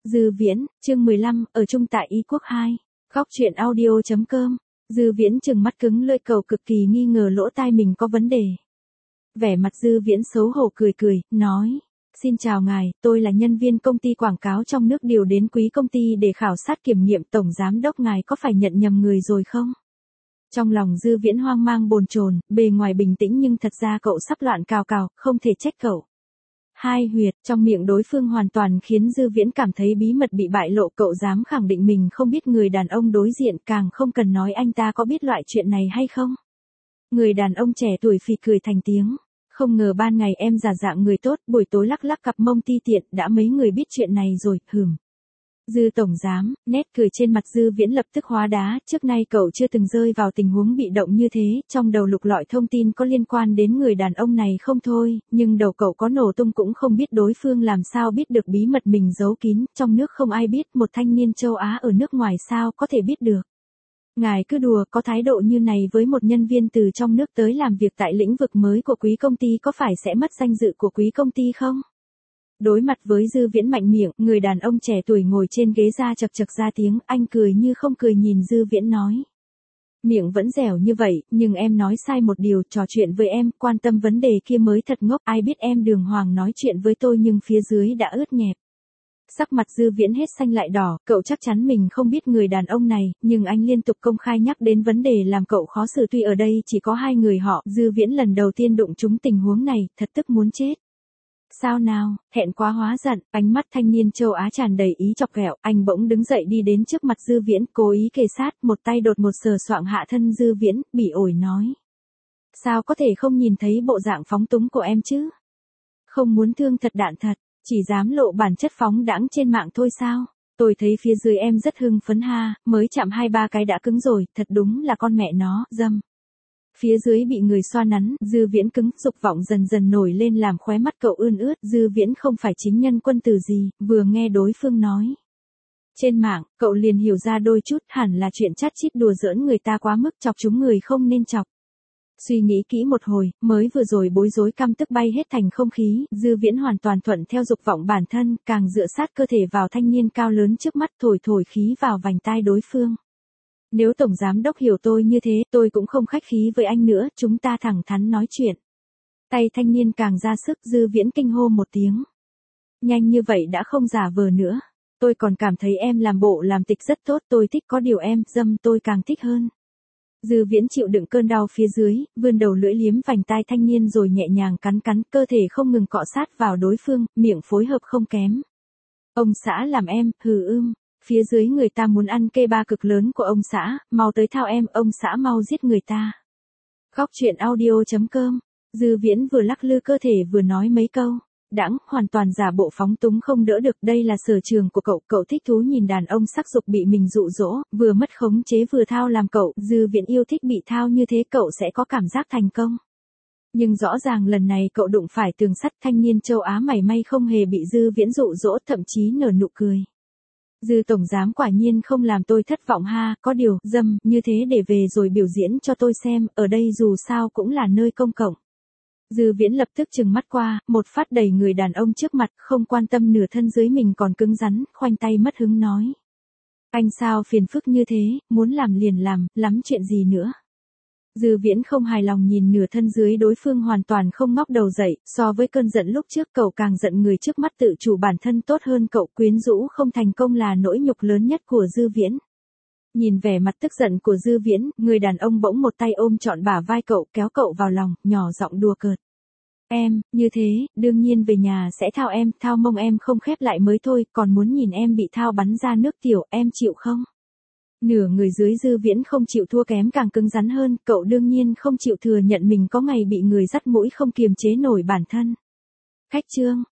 Dư Viễn, chương 15, ở chung tại Y Quốc 2. Góc truyện audio.com. Dư Viễn trừng mắt cứng lưỡi, cậu cực kỳ nghi ngờ lỗ tai mình có vấn đề. Vẻ mặt Dư Viễn xấu hổ cười cười, nói: "Xin chào ngài, tôi là nhân viên công ty quảng cáo trong nước điều đến quý công ty để khảo sát kiểm nghiệm, tổng giám đốc ngài có phải nhận nhầm người rồi không?" Trong lòng Dư Viễn hoang mang bồn chồn, bề ngoài bình tĩnh nhưng thật ra cậu sắp loạn cào cào, không thể trách cậu. Hai huyệt trong miệng đối phương hoàn toàn khiến Dư Viễn cảm thấy bí mật bị bại lộ, cậu dám khẳng định mình không biết người đàn ông đối diện, càng không cần nói anh ta có biết loại chuyện này hay không. Người đàn ông trẻ tuổi phì cười thành tiếng: "Không ngờ ban ngày em giả dạng người tốt, buổi tối lắc lắc cặp mông ti tiện, đã mấy người biết chuyện này rồi, hừm." Dư tổng giám, nét cười trên mặt Dư Viễn lập tức hóa đá, trước nay cậu chưa từng rơi vào tình huống bị động như thế, trong đầu lục lọi thông tin có liên quan đến người đàn ông này không thôi, nhưng đầu cậu có nổ tung cũng không biết đối phương làm sao biết được bí mật mình giấu kín, trong nước không ai biết, một thanh niên châu Á ở nước ngoài sao có thể biết được. Ngài cứ đùa, có thái độ như này với một nhân viên từ trong nước tới làm việc tại lĩnh vực mới của quý công ty có phải sẽ mất danh dự của quý công ty không? Đối mặt với Dư Viễn mạnh miệng, người đàn ông trẻ tuổi ngồi trên ghế ra chật chật ra tiếng, anh cười như không cười nhìn Dư Viễn nói: "Miệng vẫn dẻo như vậy, nhưng em nói sai một điều, trò chuyện với em, quan tâm vấn đề kia mới thật ngốc, ai biết em đường hoàng nói chuyện với tôi nhưng phía dưới đã ướt nhẹp." Sắc mặt Dư Viễn hết xanh lại đỏ, cậu chắc chắn mình không biết người đàn ông này, nhưng anh liên tục công khai nhắc đến vấn đề làm cậu khó xử, tuy ở đây chỉ có hai người họ, Dư Viễn lần đầu tiên đụng trúng tình huống này, thật tức muốn chết. "Sao nào, hẹn quá hóa giận." Ánh mắt thanh niên châu Á tràn đầy ý chọc ghẹo, anh bỗng đứng dậy đi đến trước mặt Dư Viễn, cố ý kề sát, một tay đột một sờ soạng hạ thân Dư Viễn, bỉ ổi nói: "Sao có thể không nhìn thấy bộ dạng phóng túng của em chứ? Không muốn thương thật đạn thật, chỉ dám lộ bản chất phóng đãng trên mạng thôi sao? Tôi thấy phía dưới em rất hưng phấn ha, mới chạm 2-3 cái đã cứng rồi, thật đúng là con mẹ nó, dâm." Phía dưới bị người xoa nắn, Dư Viễn cứng, dục vọng dần dần nổi lên làm khóe mắt cậu ươn ướt, Dư Viễn không phải chính nhân quân tử gì, vừa nghe đối phương nói trên mạng, cậu liền hiểu ra đôi chút, hẳn là chuyện chát chít đùa giỡn người ta quá mức, chọc chúng người không nên chọc. Suy nghĩ kỹ một hồi, mới vừa rồi bối rối căm tức bay hết thành không khí, Dư Viễn hoàn toàn thuận theo dục vọng bản thân, càng dựa sát cơ thể vào thanh niên cao lớn trước mắt, thổi thổi khí vào vành tai đối phương. "Nếu tổng giám đốc hiểu tôi như thế, tôi cũng không khách khí với anh nữa, chúng ta thẳng thắn nói chuyện." Tay thanh niên càng ra sức, Dư Viễn kinh hô một tiếng: "Nhanh như vậy đã không giả vờ nữa. Tôi còn cảm thấy em làm bộ làm tịch rất tốt, tôi thích, có điều em dâm tôi càng thích hơn." Dư Viễn chịu đựng cơn đau phía dưới, vươn đầu lưỡi liếm vành tai thanh niên rồi nhẹ nhàng cắn cắn, cơ thể không ngừng cọ sát vào đối phương, miệng phối hợp không kém. "Ông xã làm em, hừ phía dưới người ta muốn ăn kê ba cực lớn của ông xã, mau tới thao em, ông xã mau giết người ta." Góc truyện audio.com. Dư Viễn vừa lắc lư cơ thể vừa nói mấy câu đãng, hoàn toàn giả bộ phóng túng không đỡ được, đây là sở trường của cậu, cậu thích thú nhìn đàn ông sắc dục bị mình dụ dỗ, vừa mất khống chế vừa thao làm cậu, Dư Viễn yêu thích bị thao như thế, cậu sẽ có cảm giác thành công. Nhưng rõ ràng lần này cậu đụng phải tường sắt, thanh niên châu Á mảy may không hề bị Dư Viễn dụ dỗ, thậm chí nở nụ cười: "Dư tổng giám quả nhiên không làm tôi thất vọng ha, có điều, dâm, như thế để về rồi biểu diễn cho tôi xem, ở đây dù sao cũng là nơi công cộng." Dư Viễn lập tức trừng mắt qua, một phát đẩy người đàn ông trước mặt, không quan tâm nửa thân dưới mình còn cứng rắn, khoanh tay mất hứng nói: "Anh sao phiền phức như thế, muốn làm liền làm, lắm chuyện gì nữa." Dư Viễn không hài lòng nhìn nửa thân dưới đối phương hoàn toàn không ngóc đầu dậy, so với cơn giận lúc trước cậu càng giận người trước mắt tự chủ bản thân tốt hơn cậu, quyến rũ không thành công là nỗi nhục lớn nhất của Dư Viễn. Nhìn vẻ mặt tức giận của Dư Viễn, người đàn ông bỗng một tay ôm trọn bả vai cậu, kéo cậu vào lòng, nhỏ giọng đùa cợt: "Em, như thế, đương nhiên về nhà sẽ thao em, thao mông em không khép lại mới thôi, còn muốn nhìn em bị thao bắn ra nước tiểu, em chịu không?" Nửa người dưới Dư Viễn không chịu thua kém, càng cứng rắn hơn, cậu đương nhiên không chịu thừa nhận mình có ngày bị người dắt mũi không kiềm chế nổi bản thân. Khách trương,